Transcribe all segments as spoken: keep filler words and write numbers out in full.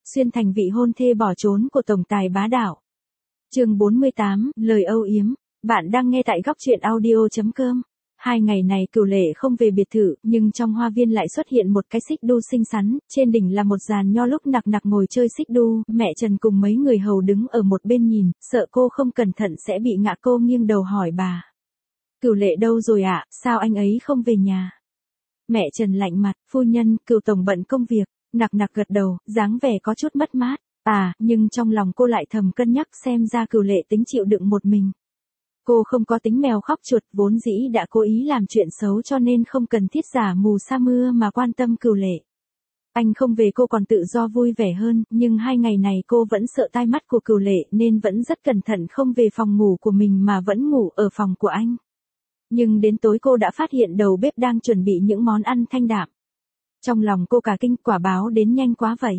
xuyên thành vị hôn thê bỏ trốn của tổng tài bá đạo. Chương bốn mươi tám, lời âu yếm. Bạn đang nghe tại góc truyện audio chấm com. Hai ngày này Cửu Lệ không về biệt thự, nhưng trong hoa viên lại xuất hiện một cái xích đu xinh xắn, trên đỉnh là một dàn nho lúc nặc nặc ngồi chơi xích đu, mẹ Trần cùng mấy người hầu đứng ở một bên nhìn, sợ cô không cẩn thận sẽ bị ngã, cô nghiêng đầu hỏi bà. Cửu Lệ đâu rồi ạ, à? Sao anh ấy không về nhà? Mẹ Trần lạnh mặt, phu nhân, Cửu tổng bận công việc. Nặc nặc gật đầu, dáng vẻ có chút mất mát. À, nhưng trong lòng cô lại thầm cân nhắc xem ra Cửu Lệ tính chịu đựng một mình. Cô không có tính mèo khóc chuột, vốn dĩ đã cố ý làm chuyện xấu cho nên không cần thiết giả mù sa mưa mà quan tâm Cửu Lệ. Anh không về cô còn tự do vui vẻ hơn, nhưng hai ngày này cô vẫn sợ tai mắt của Cửu Lệ nên vẫn rất cẩn thận không về phòng ngủ của mình mà vẫn ngủ ở phòng của anh. Nhưng đến tối cô đã phát hiện đầu bếp đang chuẩn bị những món ăn thanh đạm. Trong lòng cô cả kinh, quả báo đến nhanh quá vậy.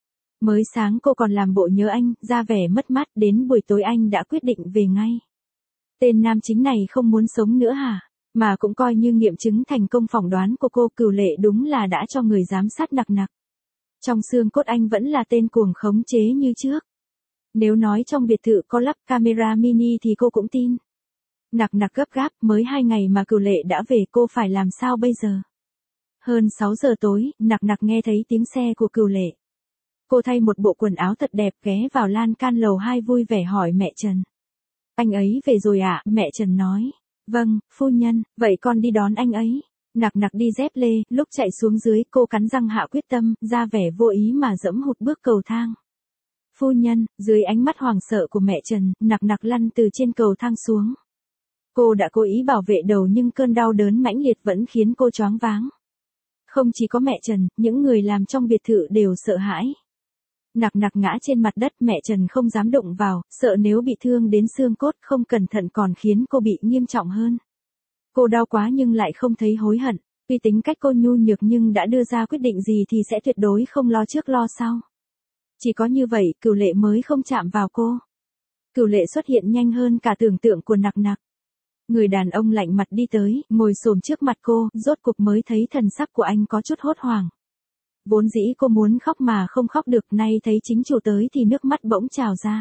Mới sáng cô còn làm bộ nhớ anh, ra vẻ mất mát, đến buổi tối anh đã quyết định về ngay. Tên nam chính này không muốn sống nữa hả? Mà cũng coi như nghiệm chứng thành công phỏng đoán của cô, Cửu Lệ đúng là đã cho người giám sát nặc nặc. Trong xương cốt anh vẫn là tên cuồng khống chế như trước. Nếu nói trong biệt thự có lắp camera mini thì cô cũng tin. Nặc nặc gấp gáp, mới hai ngày mà Cửu Lệ đã về, cô phải làm sao bây giờ? Hơn sáu giờ tối, nặc nặc nghe thấy tiếng xe của Cửu Lệ. Cô thay một bộ quần áo thật đẹp ghé vào lan can lầu hai vui vẻ hỏi mẹ Trần. Anh ấy về rồi ạ, à? Mẹ Trần nói. Vâng, phu nhân, vậy con đi đón anh ấy. Nặc nặc đi dép lê, lúc chạy xuống dưới cô cắn răng hạ quyết tâm, ra vẻ vô ý mà dẫm hụt bước cầu thang. Phu nhân, dưới ánh mắt hoảng sợ của mẹ Trần, nặc nặc lăn từ trên cầu thang xuống. Cô đã cố ý bảo vệ đầu nhưng cơn đau đớn mãnh liệt vẫn khiến cô choáng váng. Không chỉ có mẹ Trần, những người làm trong biệt thự đều sợ hãi. Nặc nặc ngã trên mặt đất, mẹ Trần không dám đụng vào, sợ nếu bị thương đến xương cốt không cẩn thận còn khiến cô bị nghiêm trọng hơn. Cô đau quá nhưng lại không thấy hối hận, vì tính cách cô nhu nhược nhưng đã đưa ra quyết định gì thì sẽ tuyệt đối không lo trước lo sau. Chỉ có như vậy Cửu Lệ mới không chạm vào cô. Cửu Lệ xuất hiện nhanh hơn cả tưởng tượng của nặc nặc. Người đàn ông lạnh mặt đi tới, ngồi xổm trước mặt cô, rốt cục mới thấy thần sắc của anh có chút hốt hoảng. Vốn dĩ cô muốn khóc mà không khóc được, nay thấy chính chủ tới thì nước mắt bỗng trào ra.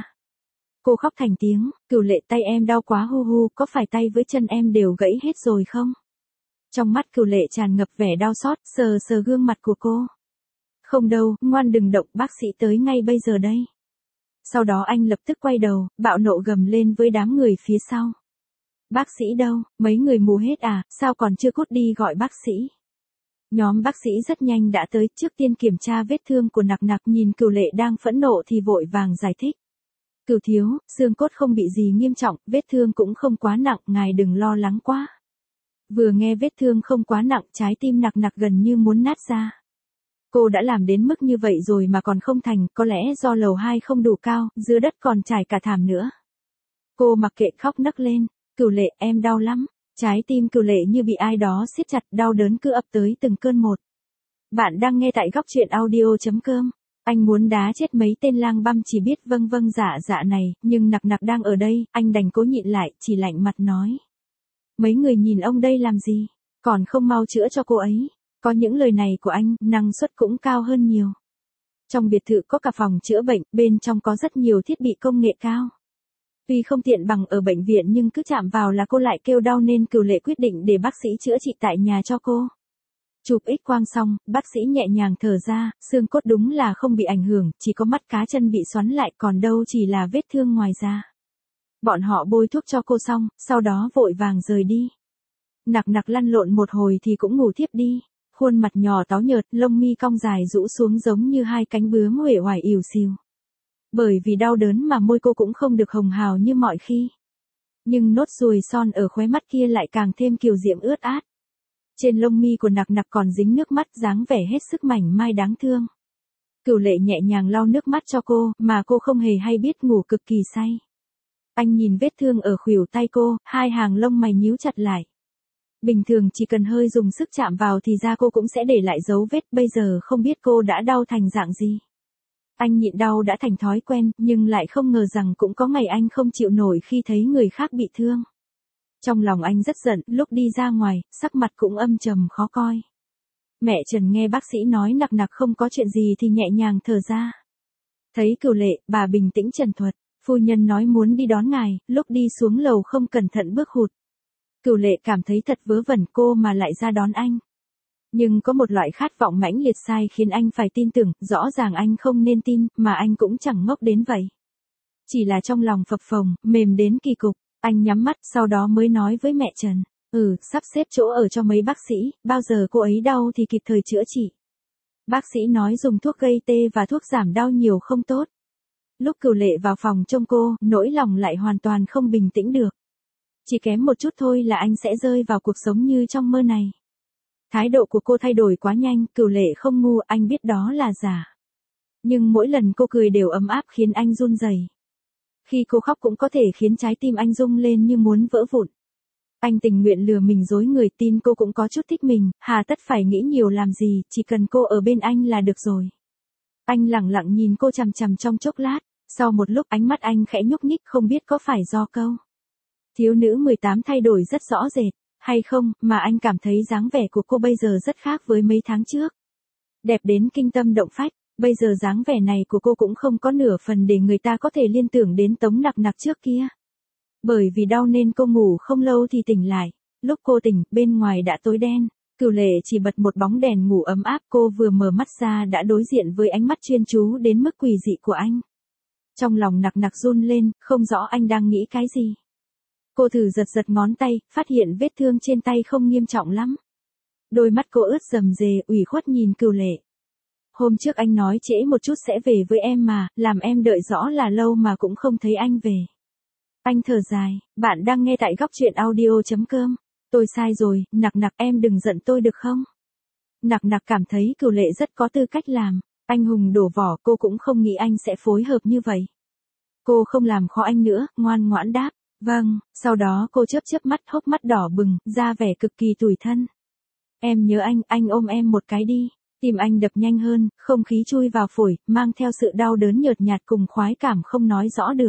Cô khóc thành tiếng, Cửu Lệ, tay em đau quá hu hu, có phải tay với chân em đều gãy hết rồi không? Trong mắt Cửu Lệ tràn ngập vẻ đau xót, sờ sờ gương mặt của cô. Không đâu, ngoan đừng động, bác sĩ tới ngay bây giờ đây. Sau đó anh lập tức quay đầu, bạo nộ gầm lên với đám người phía sau. Bác sĩ đâu, mấy người mù hết à, sao còn chưa cút đi gọi bác sĩ. Nhóm bác sĩ rất nhanh đã tới, trước tiên kiểm tra vết thương của nặc nặc, nhìn Cửu Lệ đang phẫn nộ thì vội vàng giải thích. Cửu thiếu, xương cốt không bị gì nghiêm trọng, vết thương cũng không quá nặng, ngài đừng lo lắng quá. Vừa nghe vết thương không quá nặng, trái tim nặc nặc gần như muốn nát ra. Cô đã làm đến mức như vậy rồi mà còn không thành, có lẽ do lầu hai không đủ cao, dưới đất còn trải cả thảm nữa. Cô mặc kệ khóc nấc lên, Cửu Lệ, em đau lắm. Trái tim Cửu Lệ như bị ai đó siết chặt, đau đớn cứ ập tới từng cơn một. Bạn đang nghe tại góc truyện audio chấm com. Anh muốn đá chết mấy tên lang băm chỉ biết vâng vâng dạ dạ này, nhưng nặc nặc đang ở đây, anh đành cố nhịn lại, chỉ lạnh mặt nói. Mấy người nhìn ông đây làm gì, còn không mau chữa cho cô ấy. Có những lời này của anh, năng suất cũng cao hơn nhiều. Trong biệt thự có cả phòng chữa bệnh, bên trong có rất nhiều thiết bị công nghệ cao. Tuy không tiện bằng ở bệnh viện nhưng cứ chạm vào là cô lại kêu đau nên Cửu Lệ quyết định để bác sĩ chữa trị tại nhà cho cô. Chụp X quang xong, bác sĩ nhẹ nhàng thở ra, xương cốt đúng là không bị ảnh hưởng, chỉ có mắt cá chân bị xoắn lại, còn đâu chỉ là vết thương ngoài da. Bọn họ bôi thuốc cho cô xong, sau đó vội vàng rời đi. Nặc nặc lăn lộn một hồi thì cũng ngủ thiếp đi, khuôn mặt nhỏ táo nhợt, lông mi cong dài rũ xuống giống như hai cánh bướm uể oải ỉu xìu. Bởi vì đau đớn mà môi cô cũng không được hồng hào như mọi khi. Nhưng nốt ruồi son ở khóe mắt kia lại càng thêm kiều diễm ướt át. Trên lông mi của nặc nặc còn dính nước mắt, dáng vẻ hết sức mảnh mai đáng thương. Cửu Lệ nhẹ nhàng lau nước mắt cho cô, mà cô không hề hay biết, ngủ cực kỳ say. Anh nhìn vết thương ở khuỷu tay cô, hai hàng lông mày nhíu chặt lại. Bình thường chỉ cần hơi dùng sức chạm vào thì da cô cũng sẽ để lại dấu vết, bây giờ không biết cô đã đau thành dạng gì. Anh nhịn đau đã thành thói quen, nhưng lại không ngờ rằng cũng có ngày anh không chịu nổi khi thấy người khác bị thương. Trong lòng anh rất giận, lúc đi ra ngoài, sắc mặt cũng âm trầm khó coi. Mẹ Trần nghe bác sĩ nói nặc nặc không có chuyện gì thì nhẹ nhàng thở ra. Thấy Cửu Lệ, bà bình tĩnh trần thuật, phu nhân nói muốn đi đón ngài, lúc đi xuống lầu không cẩn thận bước hụt. Cửu Lệ cảm thấy thật vớ vẩn cô mà lại ra đón anh. Nhưng có một loại khát vọng mãnh liệt sai khiến anh phải tin tưởng, rõ ràng anh không nên tin, mà anh cũng chẳng ngốc đến vậy. Chỉ là trong lòng phập phồng, mềm đến kỳ cục, anh nhắm mắt sau đó mới nói với mẹ Trần, ừ, sắp xếp chỗ ở cho mấy bác sĩ, bao giờ cô ấy đau thì kịp thời chữa trị. Bác sĩ nói dùng thuốc gây tê và thuốc giảm đau nhiều không tốt. Lúc Cửu Lệ vào phòng trông cô, nỗi lòng lại hoàn toàn không bình tĩnh được. Chỉ kém một chút thôi là anh sẽ rơi vào cuộc sống như trong mơ này. Thái độ của cô thay đổi quá nhanh, Cửu Lệ không ngu, anh biết đó là giả. Nhưng mỗi lần cô cười đều ấm áp khiến anh run rẩy. Khi cô khóc cũng có thể khiến trái tim anh rung lên như muốn vỡ vụn. Anh tình nguyện lừa mình dối người, tin cô cũng có chút thích mình, hà tất phải nghĩ nhiều làm gì, chỉ cần cô ở bên anh là được rồi. Anh lặng lặng nhìn cô chằm chằm trong chốc lát, sau một lúc ánh mắt anh khẽ nhúc nhích, không biết có phải do câu thiếu nữ mười tám thay đổi rất rõ rệt, hay không, mà anh cảm thấy dáng vẻ của cô bây giờ rất khác với mấy tháng trước. Đẹp đến kinh tâm động phách, bây giờ dáng vẻ này của cô cũng không có nửa phần để người ta có thể liên tưởng đến Tống Nặc Nặc trước kia. Bởi vì đau nên cô ngủ không lâu thì tỉnh lại, lúc cô tỉnh, bên ngoài đã tối đen, Cửu Lệ chỉ bật một bóng đèn ngủ ấm áp, cô vừa mở mắt ra đã đối diện với ánh mắt chuyên chú đến mức quỷ dị của anh. Trong lòng Nặc Nặc run lên, không rõ anh đang nghĩ cái gì. Cô thử giật giật ngón tay, phát hiện vết thương trên tay không nghiêm trọng lắm. Đôi mắt cô ướt rầm rề, ủy khuất nhìn Cửu Lệ. Hôm trước anh nói trễ một chút sẽ về với em mà, làm em đợi rõ là lâu mà cũng không thấy anh về. Anh thở dài, bạn đang nghe tại góc truyện audio chấm com. Tôi sai rồi, Nặc Nặc em đừng giận tôi được không? Nặc Nặc cảm thấy Cửu Lệ rất có tư cách làm. Anh hùng đổ vỏ, cô cũng không nghĩ anh sẽ phối hợp như vậy. Cô không làm khó anh nữa, ngoan ngoãn đáp. Vâng, sau đó cô chớp chớp mắt, hốc mắt đỏ bừng, ra vẻ cực kỳ tủi thân. Em nhớ anh, anh ôm em một cái đi. Tim anh đập nhanh hơn, không khí chui vào phổi, mang theo sự đau đớn nhợt nhạt cùng khoái cảm không nói rõ được.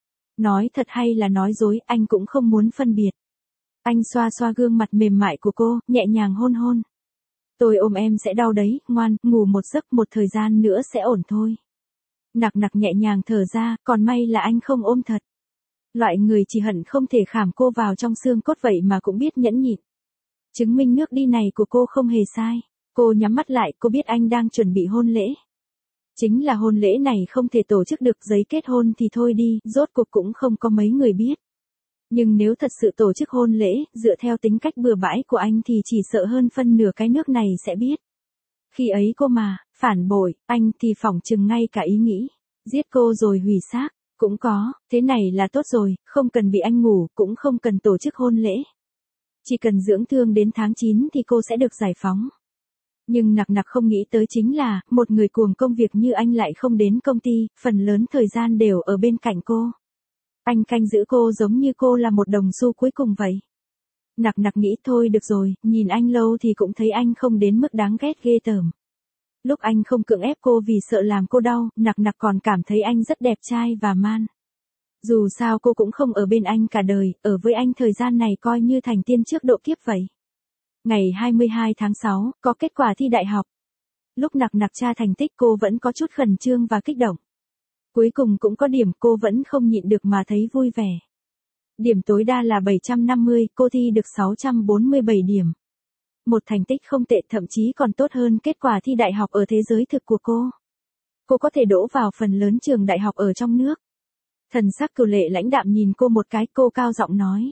Nói thật hay là nói dối, anh cũng không muốn phân biệt. Anh xoa xoa gương mặt mềm mại của cô, nhẹ nhàng hôn hôn. Tôi ôm em sẽ đau đấy, ngoan, ngủ một giấc, một thời gian nữa sẽ ổn thôi. Nặc Nặc nhẹ nhàng thở ra, còn may là anh không ôm thật. Loại người chỉ hận không thể khảm cô vào trong xương cốt vậy mà cũng biết nhẫn nhịn. Chứng minh nước đi này của cô không hề sai. Cô nhắm mắt lại, cô biết anh đang chuẩn bị hôn lễ. Chính là hôn lễ này không thể tổ chức được, giấy kết hôn thì thôi đi, rốt cuộc cũng không có mấy người biết. Nhưng nếu thật sự tổ chức hôn lễ, dựa theo tính cách bừa bãi của anh thì chỉ sợ hơn phân nửa cái nước này sẽ biết. Khi ấy cô mà, phản bội, anh thì phỏng chừng ngay cả ý nghĩ, giết cô rồi hủy xác, cũng có, thế này là tốt rồi, không cần bị anh ngủ, cũng không cần tổ chức hôn lễ. Chỉ cần dưỡng thương đến tháng chín thì cô sẽ được giải phóng. Nhưng Nặc Nặc không nghĩ tới chính là, một người cuồng công việc như anh lại không đến công ty, phần lớn thời gian đều ở bên cạnh cô. Anh canh giữ cô giống như cô là một đồng xu cuối cùng vậy. Nặc Nặc nghĩ thôi được rồi, nhìn anh lâu thì cũng thấy anh không đến mức đáng ghét ghê tởm. Lúc anh không cưỡng ép cô vì sợ làm cô đau, Nặc Nặc còn cảm thấy anh rất đẹp trai và man. Dù sao cô cũng không ở bên anh cả đời, ở với anh thời gian này coi như thành tiên trước độ kiếp vậy. Ngày hai mươi hai tháng sáu, có kết quả thi đại học. Lúc Nặc Nặc tra thành tích cô vẫn có chút khẩn trương và kích động. Cuối cùng cũng có điểm, cô vẫn không nhịn được mà thấy vui vẻ. Điểm tối đa là bảy trăm năm mươi, cô thi được sáu trăm bốn mươi bảy điểm. Một thành tích không tệ, thậm chí còn tốt hơn kết quả thi đại học ở thế giới thực của cô. Cô có thể đỗ vào phần lớn trường đại học ở trong nước. Thần sắc Cửu Lệ lãnh đạm nhìn cô một cái, cô cao giọng nói.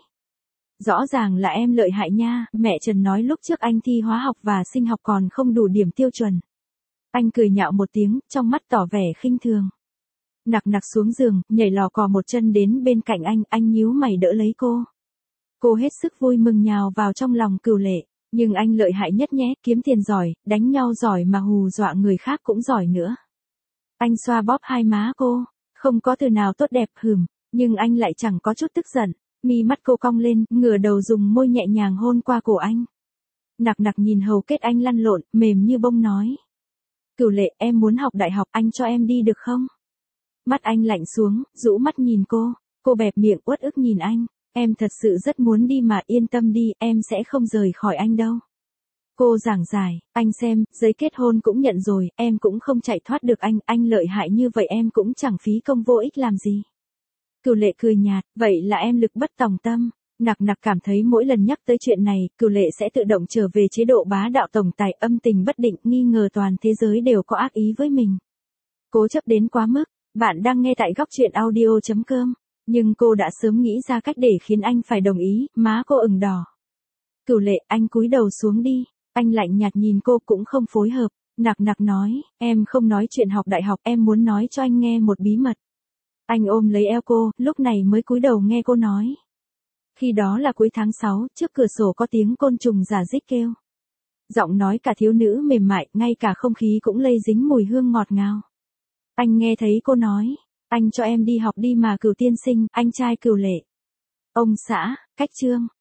Rõ ràng là em lợi hại nha, mẹ Trần nói lúc trước anh thi hóa học và sinh học còn không đủ điểm tiêu chuẩn. Anh cười nhạo một tiếng, trong mắt tỏ vẻ khinh thường. Nặc Nặc xuống giường, nhảy lò cò một chân đến bên cạnh anh, anh nhíu mày đỡ lấy cô. Cô hết sức vui mừng nhào vào trong lòng Cửu Lệ, nhưng anh lợi hại nhất nhé, kiếm tiền giỏi, đánh nhau giỏi mà hù dọa người khác cũng giỏi nữa. Anh xoa bóp hai má cô, không có từ nào tốt đẹp hừm, nhưng anh lại chẳng có chút tức giận. Mi mắt cô cong lên, ngửa đầu dùng môi nhẹ nhàng hôn qua cổ anh. Nặc Nặc nhìn hầu kết anh lăn lộn, mềm như bông nói. Cửu Lệ, em muốn học đại học, anh cho em đi được không? Mắt anh lạnh xuống, rũ mắt nhìn cô, cô bẹp miệng uất ức nhìn anh. Em thật sự rất muốn đi mà, yên tâm đi, em sẽ không rời khỏi anh đâu. Cô giảng giải, anh xem, giấy kết hôn cũng nhận rồi, em cũng không chạy thoát được anh, anh lợi hại như vậy em cũng chẳng phí công vô ích làm gì. Cửu Lệ cười nhạt, vậy là em lực bất tòng tâm. Nặc nặc cảm thấy mỗi lần nhắc tới chuyện này, Cửu Lệ sẽ tự động trở về chế độ bá đạo tổng tài, âm tình bất định, nghi ngờ toàn thế giới đều có ác ý với mình. Cố chấp đến quá mức. Bạn đang nghe tại góc truyện audio chấm com. Nhưng cô đã sớm nghĩ ra cách để khiến anh phải đồng ý, má cô ửng đỏ. Cửu Lệ, anh cúi đầu xuống đi. Anh lạnh nhạt nhìn cô cũng không phối hợp. Nặc nặc nói, em không nói chuyện học đại học, em muốn nói cho anh nghe một bí mật. Anh ôm lấy eo cô, lúc này mới cúi đầu nghe cô nói. Khi đó là cuối tháng sáu, trước cửa sổ có tiếng côn trùng rả rích kêu. Giọng nói cả thiếu nữ mềm mại, ngay cả không khí cũng lây dính mùi hương ngọt ngào. Anh nghe thấy cô nói, anh cho em đi học đi mà Cửu tiên sinh, anh trai Cửu Lệ. Ông xã, cách chương.